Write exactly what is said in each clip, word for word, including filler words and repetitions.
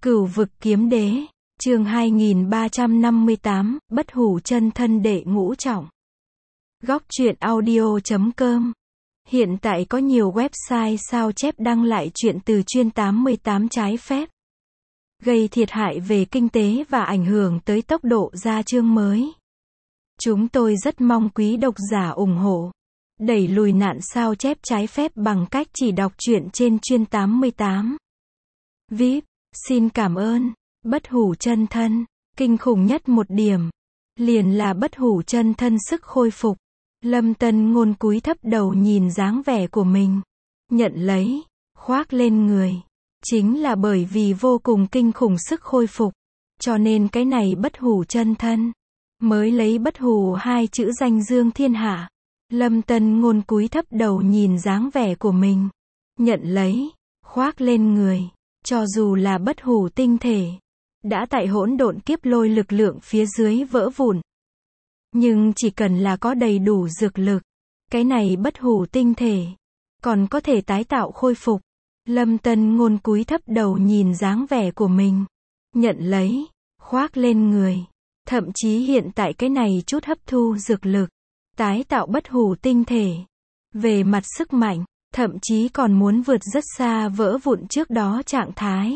Cửu vực kiếm đế, chương hai nghìn ba trăm năm mươi tám, bất hủ chân thân đệ ngũ trọng. Góc truyện audio chấm com. Hiện tại có nhiều website sao chép đăng lại truyện từ chuyên tám mươi tám trái phép, gây thiệt hại về kinh tế và ảnh hưởng tới tốc độ ra chương mới. Chúng tôi rất mong quý độc giả ủng hộ, đẩy lùi nạn sao chép trái phép bằng cách chỉ đọc truyện trên chuyên tám mươi tám. vê i pê, xin cảm ơn. Bất hủ chân thân, kinh khủng nhất một điểm, liền là bất hủ chân thân sức khôi phục. Lâm Tân Ngôn cúi thấp đầu nhìn dáng vẻ của mình, nhận lấy, khoác lên người. Chính là bởi vì vô cùng kinh khủng sức khôi phục, cho nên cái này bất hủ chân thân mới lấy bất hủ hai chữ danh dương thiên hạ. Lâm Tân Ngôn cúi thấp đầu nhìn dáng vẻ của mình, nhận lấy, khoác lên người. Cho dù là bất hủ tinh thể, đã tại hỗn độn kiếp lôi lực lượng phía dưới vỡ vụn, nhưng chỉ cần là có đầy đủ dược lực, cái này bất hủ tinh thể còn có thể tái tạo khôi phục. Lâm Tân Ngôn cúi thấp đầu nhìn dáng vẻ của mình, nhận lấy, khoác lên người. Thậm chí hiện tại cái này chút hấp thu dược lực, tái tạo bất hủ tinh thể, về mặt sức mạnh, thậm chí còn muốn vượt rất xa vỡ vụn trước đó trạng thái.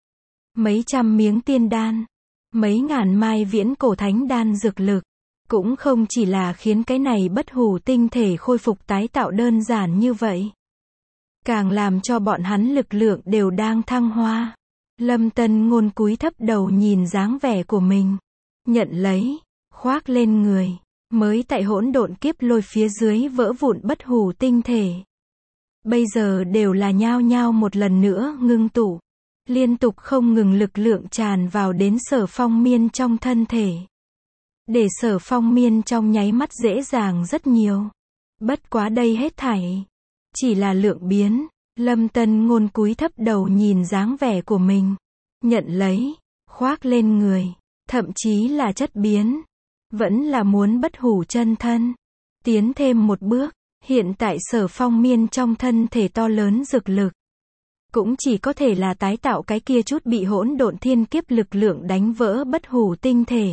Mấy trăm miếng tiên đan, mấy ngàn mai viễn cổ thánh đan dược lực, cũng không chỉ là khiến cái này bất hủ tinh thể khôi phục tái tạo đơn giản như vậy, càng làm cho bọn hắn lực lượng đều đang thăng hoa. Lâm Tân Ngôn cúi thấp đầu nhìn dáng vẻ của mình, nhận lấy, khoác lên người. Mới tại hỗn độn kiếp lôi phía dưới vỡ vụn bất hủ tinh thể, bây giờ đều là nhao nhao một lần nữa ngưng tụ, liên tục không ngừng lực lượng tràn vào đến Sở Phong Miên trong thân thể, để Sở Phong Miên trong nháy mắt dễ dàng rất nhiều. Bất quá đây hết thảy chỉ là lượng biến. Lâm Tân Ngôn cúi thấp đầu nhìn dáng vẻ của mình, nhận lấy, khoác lên người. Thậm chí là chất biến, vẫn là muốn bất hủ chân thân tiến thêm một bước. Hiện tại Sở Phong Miên trong thân thể to lớn dược lực, cũng chỉ có thể là tái tạo cái kia chút bị hỗn độn thiên kiếp lực lượng đánh vỡ bất hủ tinh thể.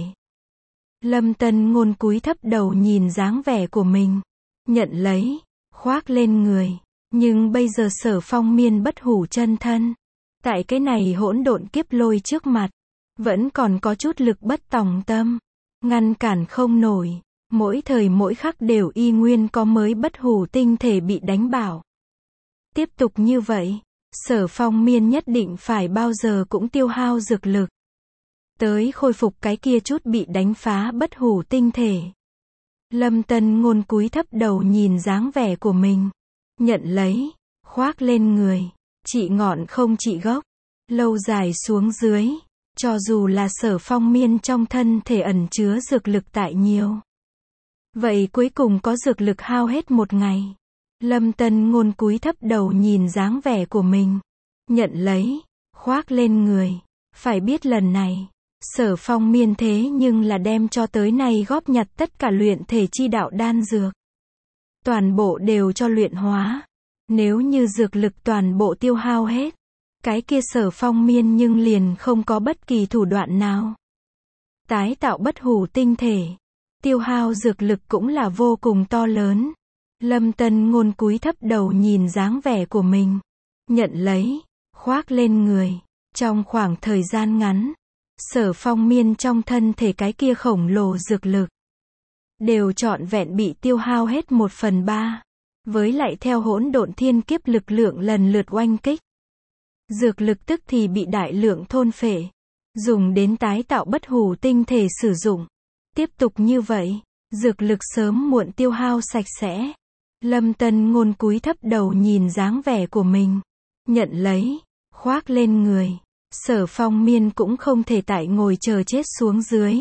Lâm Tân Ngôn cúi thấp đầu nhìn dáng vẻ của mình, nhận lấy, khoác lên người. Nhưng bây giờ Sở Phong Miên bất hủ chân thân, tại cái này hỗn độn kiếp lôi trước mặt, vẫn còn có chút lực bất tòng tâm, ngăn cản không nổi. Mỗi thời mỗi khắc đều y nguyên có mới bất hủ tinh thể bị đánh bảo. Tiếp tục như vậy, Sở Phong Miên nhất định phải bao giờ cũng tiêu hao dược lực, tới khôi phục cái kia chút bị đánh phá bất hủ tinh thể. Lâm Tân Ngôn cúi thấp đầu nhìn dáng vẻ của mình, nhận lấy, khoác lên người. Trị ngọn không trị gốc, lâu dài xuống dưới, cho dù là Sở Phong Miên trong thân thể ẩn chứa dược lực tại nhiều, vậy cuối cùng có dược lực hao hết một ngày. Lâm Tân Ngôn cúi thấp đầu nhìn dáng vẻ của mình, nhận lấy, khoác lên người. Phải biết lần này, Sở Phong Miên thế nhưng là đem cho tới nay góp nhặt tất cả luyện thể chi đạo đan dược, toàn bộ đều cho luyện hóa. Nếu như dược lực toàn bộ tiêu hao hết, cái kia Sở Phong Miên nhưng liền không có bất kỳ thủ đoạn nào tái tạo bất hủ tinh thể. Tiêu hao dược lực cũng là vô cùng to lớn. Lâm Tân Ngôn cúi thấp đầu nhìn dáng vẻ của mình, nhận lấy, khoác lên người. Trong khoảng thời gian ngắn, Sở Phong Miên trong thân thể cái kia khổng lồ dược lực, đều trọn vẹn bị tiêu hao hết một phần ba. Với lại theo hỗn độn thiên kiếp lực lượng lần lượt oanh kích, dược lực tức thì bị đại lượng thôn phệ, dùng đến tái tạo bất hủ tinh thể sử dụng. Tiếp tục như vậy, dược lực sớm muộn tiêu hao sạch sẽ. Lâm Tân Ngôn cúi thấp đầu nhìn dáng vẻ của mình, nhận lấy, khoác lên người. Sở Phong Miên cũng không thể tại ngồi chờ chết xuống dưới.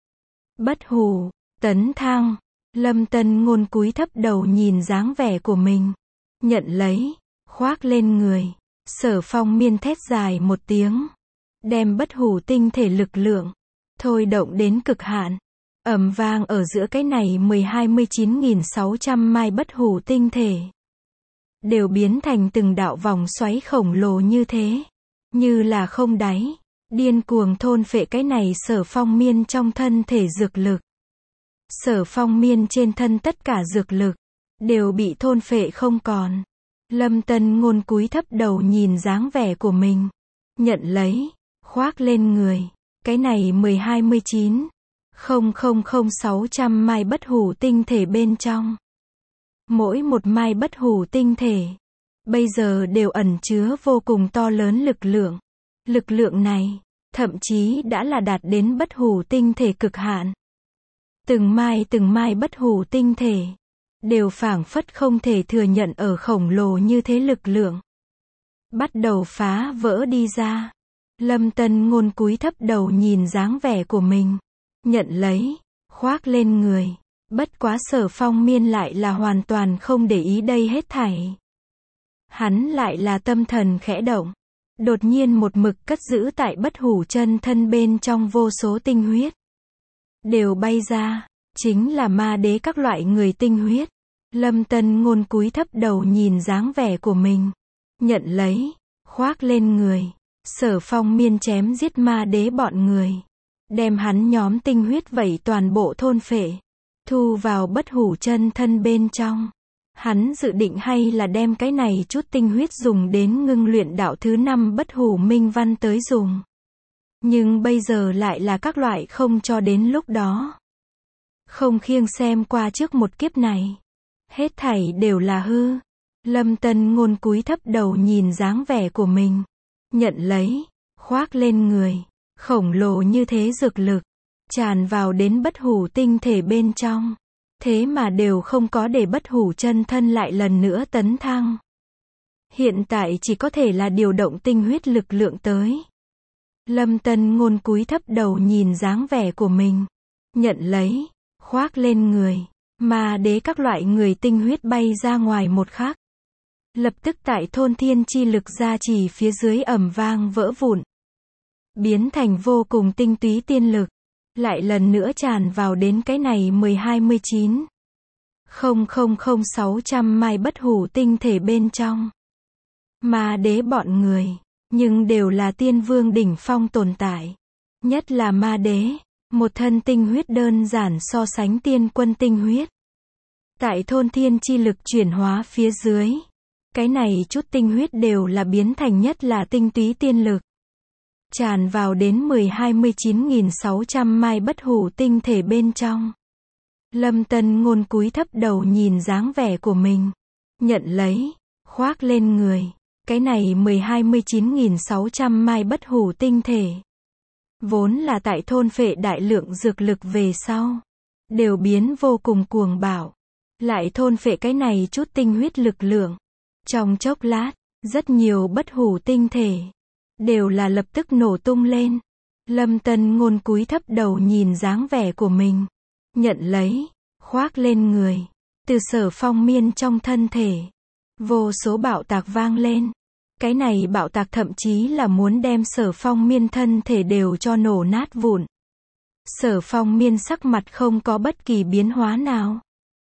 Bất hủ tấn thăng. Lâm Tân Ngôn cúi thấp đầu nhìn dáng vẻ của mình, nhận lấy, khoác lên người. Sở Phong Miên thét dài một tiếng, đem bất hủ tinh thể lực lượng thôi động đến cực hạn, ầm vang ở giữa cái này mười hai mươi chín nghìn sáu trăm mai bất hủ tinh thể, đều biến thành từng đạo vòng xoáy khổng lồ như thế, như là không đáy. điên cuồng thôn phệ cái này Sở Phong Miên trong thân thể dược lực. Sở Phong Miên trên thân tất cả dược lực đều bị thôn phệ không còn. Lâm Tân Ngôn cúi thấp đầu nhìn dáng vẻ của mình, nhận lấy, khoác lên người. Cái này mười hai mươi chín nghìn sáu trăm mai bất hủ tinh thể bên trong. Mỗi một mai bất hủ tinh thể bây giờ đều ẩn chứa vô cùng to lớn lực lượng. Lực lượng này thậm chí đã là đạt đến bất hủ tinh thể cực hạn. Từng mai từng mai bất hủ tinh thể đều phảng phất không thể thừa nhận ở khổng lồ như thế lực lượng. Bắt đầu phá vỡ đi ra. Lâm Tân Ngôn cúi thấp đầu nhìn dáng vẻ của mình, nhận lấy, khoác lên người. Bất quá Sở Phong Miên lại là hoàn toàn không để ý đây hết thảy. Hắn lại là tâm thần khẽ động. Đột nhiên một mực cất giữ tại bất hủ chân thân bên trong vô số tinh huyết đều bay ra, chính là ma đế các loại người tinh huyết. Lâm Tân Ngôn cúi thấp đầu nhìn dáng vẻ của mình, nhận lấy, khoác lên người. Sở Phong Miên chém giết ma đế bọn người, đem hắn nhóm tinh huyết vẩy toàn bộ thôn phệ, thu vào bất hủ chân thân bên trong. Hắn dự định hay là đem cái này chút tinh huyết dùng đến ngưng luyện đạo thứ năm bất hủ minh văn tới dùng. Nhưng bây giờ lại là các loại không cho đến lúc đó. Không khiêng xem qua trước một kiếp này. Hết thảy đều là hư. Lâm Tân Ngôn cúi thấp đầu nhìn dáng vẻ của mình, nhận lấy, khoác lên người. Khổng lồ như thế dược lực tràn vào đến bất hủ tinh thể bên trong. Thế mà đều không có để bất hủ chân thân lại lần nữa tấn thăng. Hiện tại chỉ có thể là điều động tinh huyết lực lượng tới. Lâm Tân Ngôn cúi thấp đầu nhìn dáng vẻ của mình, nhận lấy, khoác lên người. Ma đế các loại người tinh huyết bay ra ngoài một khắc. Lập tức tại thôn thiên chi lực gia trì phía dưới ầm vang vỡ vụn. Biến thành vô cùng tinh túy tiên lực. Lại lần nữa tràn vào đến cái này mười hai mươi chín nghìn sáu trăm mai bất hủ tinh thể bên trong. Ma đế bọn người, nhưng đều là tiên vương đỉnh phong tồn tại. Nhất là ma đế, một thân tinh huyết đơn giản so sánh tiên quân tinh huyết. Tại thôn thiên chi lực chuyển hóa phía dưới, cái này chút tinh huyết đều là biến thành nhất là tinh túy tiên lực. Tràn vào đến mười hai mươi chín nghìn sáu trăm mai bất hủ tinh thể bên trong. Lâm Tân Ngôn cúi thấp đầu nhìn dáng vẻ của mình, nhận lấy, khoác lên người. Cái này mười hai mươi chín nghìn sáu trăm mai bất hủ tinh thể vốn là tại thôn phệ đại lượng dược lực về sau, đều biến vô cùng cuồng bạo. Lại thôn phệ cái này chút tinh huyết lực lượng. Trong chốc lát, rất nhiều bất hủ tinh thể đều là lập tức nổ tung lên. Lâm Tân Ngôn cúi thấp đầu nhìn dáng vẻ của mình, nhận lấy, khoác lên người. Từ Sở Phong Miên trong thân thể, vô số bạo tạc vang lên. Cái này bạo tạc thậm chí là muốn đem Sở Phong Miên thân thể đều cho nổ nát vụn. Sở Phong Miên sắc mặt không có bất kỳ biến hóa nào.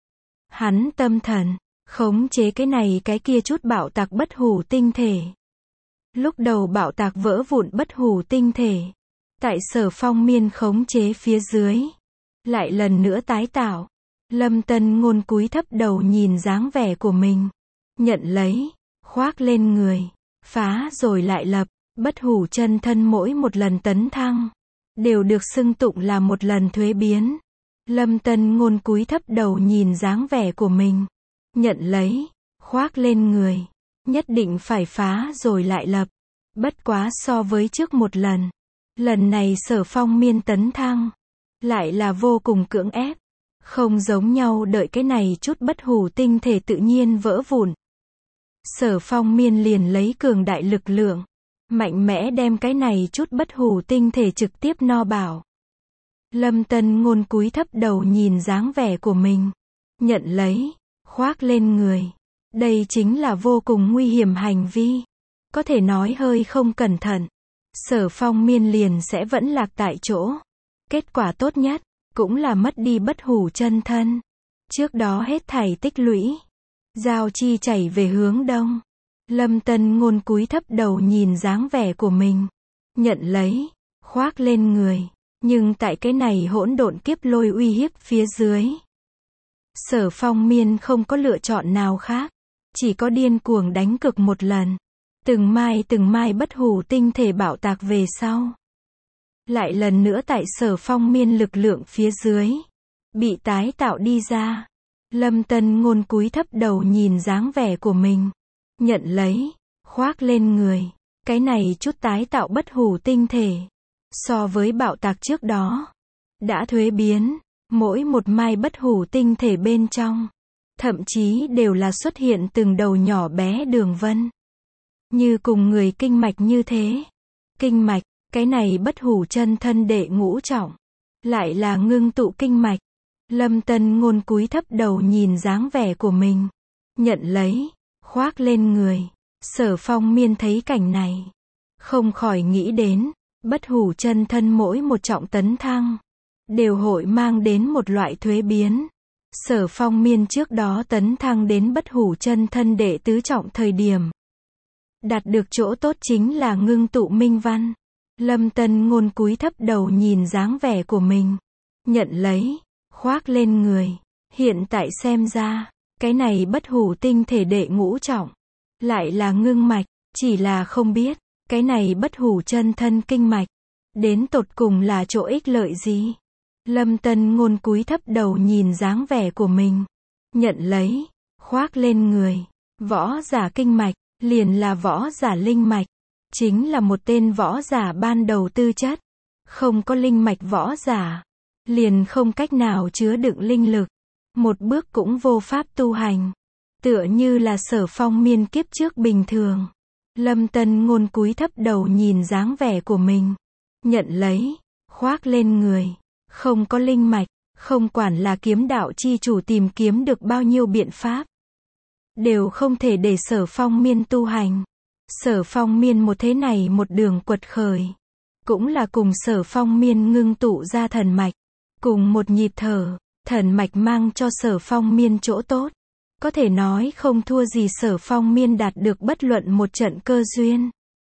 Hắn tâm thần khống chế cái này cái kia chút bạo tạc bất hủ tinh thể. Lúc đầu bạo tạc vỡ vụn bất hủ tinh thể, tại Sở Phong Miên khống chế phía dưới, lại lần nữa tái tạo. Lâm Tân Ngôn cúi thấp đầu nhìn dáng vẻ của mình, nhận lấy, khoác lên người, phá rồi lại lập. Bất hủ chân thân mỗi một lần tấn thăng đều được xưng tụng là một lần thuế biến. Lâm Tân Ngôn cúi thấp đầu nhìn dáng vẻ của mình, nhận lấy, khoác lên người. Nhất định phải phá rồi lại lập. Bất quá so với trước một lần, lần này Sở Phong Miên tấn thăng lại là vô cùng cưỡng ép. Không giống nhau, đợi cái này chút bất hủ tinh thể tự nhiên vỡ vụn. Sở Phong Miên liền lấy cường đại lực lượng, mạnh mẽ đem cái này chút bất hủ tinh thể trực tiếp no bảo. Lâm Tân Ngôn cúi thấp đầu nhìn dáng vẻ của mình, nhận lấy, khoác lên người. Đây chính là vô cùng nguy hiểm hành vi. Có thể nói hơi không cẩn thận, Sở Phong Miên liền sẽ vẫn lạc tại chỗ. Kết quả tốt nhất cũng là mất đi bất hủ chân thân. Trước đó hết thảy tích lũy, giao chi chảy về hướng đông. Lâm Tân Ngôn cúi thấp đầu nhìn dáng vẻ của mình, nhận lấy, khoác lên người. Nhưng tại cái này hỗn độn kiếp lôi uy hiếp phía dưới, Sở Phong Miên không có lựa chọn nào khác, chỉ có điên cuồng đánh cược một lần. Từng mai từng mai bất hủ tinh thể bạo tạc về sau, lại lần nữa tại Sở Phong Miên lực lượng phía dưới, bị tái tạo đi ra. Lâm Tân Ngôn cúi thấp đầu nhìn dáng vẻ của mình, nhận lấy, khoác lên người. Cái này chút tái tạo bất hủ tinh thể, so với bạo tạc trước đó, đã thuế biến. Mỗi một mai bất hủ tinh thể bên trong, thậm chí đều là xuất hiện từng đầu nhỏ bé đường vân, như cùng người kinh mạch như thế. Kinh mạch, cái này bất hủ chân thân đệ ngũ trọng, lại là ngưng tụ kinh mạch. Lâm Tân Ngôn cúi thấp đầu nhìn dáng vẻ của mình, nhận lấy, khoác lên người. Sở Phong Miên thấy cảnh này, không khỏi nghĩ đến, bất hủ chân thân mỗi một trọng tấn thăng, đều hội mang đến một loại thuế biến. Sở Phong Miên trước đó tấn thăng đến bất hủ chân thân đệ tứ trọng thời điểm, đạt được chỗ tốt chính là ngưng tụ minh văn. Lâm Tân Ngôn cúi thấp đầu nhìn dáng vẻ của mình, nhận lấy, khoác lên người. Hiện tại xem ra, cái này bất hủ tinh thể đệ ngũ trọng, lại là ngưng mạch, chỉ là không biết, cái này bất hủ chân thân kinh mạch, đến tột cùng là chỗ ích lợi gì. Lâm Tân Ngôn cúi thấp đầu nhìn dáng vẻ của mình, nhận lấy, khoác lên người. Võ giả kinh mạch, liền là võ giả linh mạch, chính là một tên võ giả ban đầu tư chất. Không có linh mạch võ giả, liền không cách nào chứa đựng linh lực, một bước cũng vô pháp tu hành. Tựa như là Sở Phong Miên kiếp trước bình thường. Lâm Tân Ngôn cúi thấp đầu nhìn dáng vẻ của mình, nhận lấy, khoác lên người. Không có linh mạch, không quản là kiếm đạo chi chủ tìm kiếm được bao nhiêu biện pháp, đều không thể để Sở Phong Miên tu hành. Sở Phong Miên một thế này một đường quật khởi, cũng là cùng Sở Phong Miên ngưng tụ ra thần mạch, cùng một nhịp thở. Thần mạch mang cho Sở Phong Miên chỗ tốt, có thể nói không thua gì Sở Phong Miên đạt được bất luận một trận cơ duyên.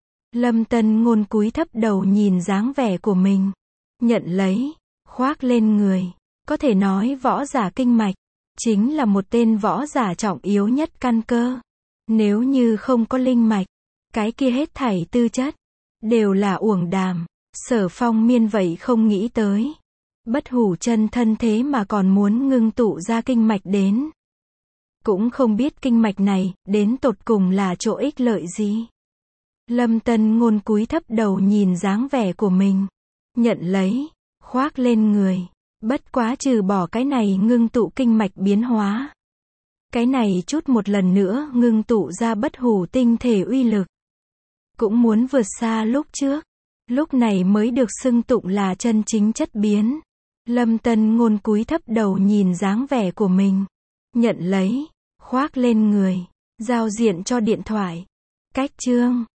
Lâm Tân Ngôn cúi thấp đầu nhìn dáng vẻ của mình, nhận lấy, khoác lên người. Có thể nói võ giả kinh mạch, chính là một tên võ giả trọng yếu nhất căn cơ. Nếu như không có linh mạch, cái kia hết thảy tư chất, đều là uổng đàm. Sở Phong Miên vậy không nghĩ tới, bất hủ chân thân thế mà còn muốn ngưng tụ ra kinh mạch đến. Cũng không biết kinh mạch này, đến tột cùng là chỗ ích lợi gì. Lâm Tân Ngôn cúi thấp đầu nhìn dáng vẻ của mình, nhận lấy, khoác lên người. Bất quá trừ bỏ cái này ngưng tụ kinh mạch biến hóa, cái này chút một lần nữa ngưng tụ ra bất hủ tinh thể uy lực, cũng muốn vượt xa lúc trước. Lúc này mới được xưng tụng là chân chính chất biến. Lâm Tân Ngôn cúi thấp đầu nhìn dáng vẻ của mình, nhận lấy, khoác lên người. Giao diện cho điện thoại. Cách chương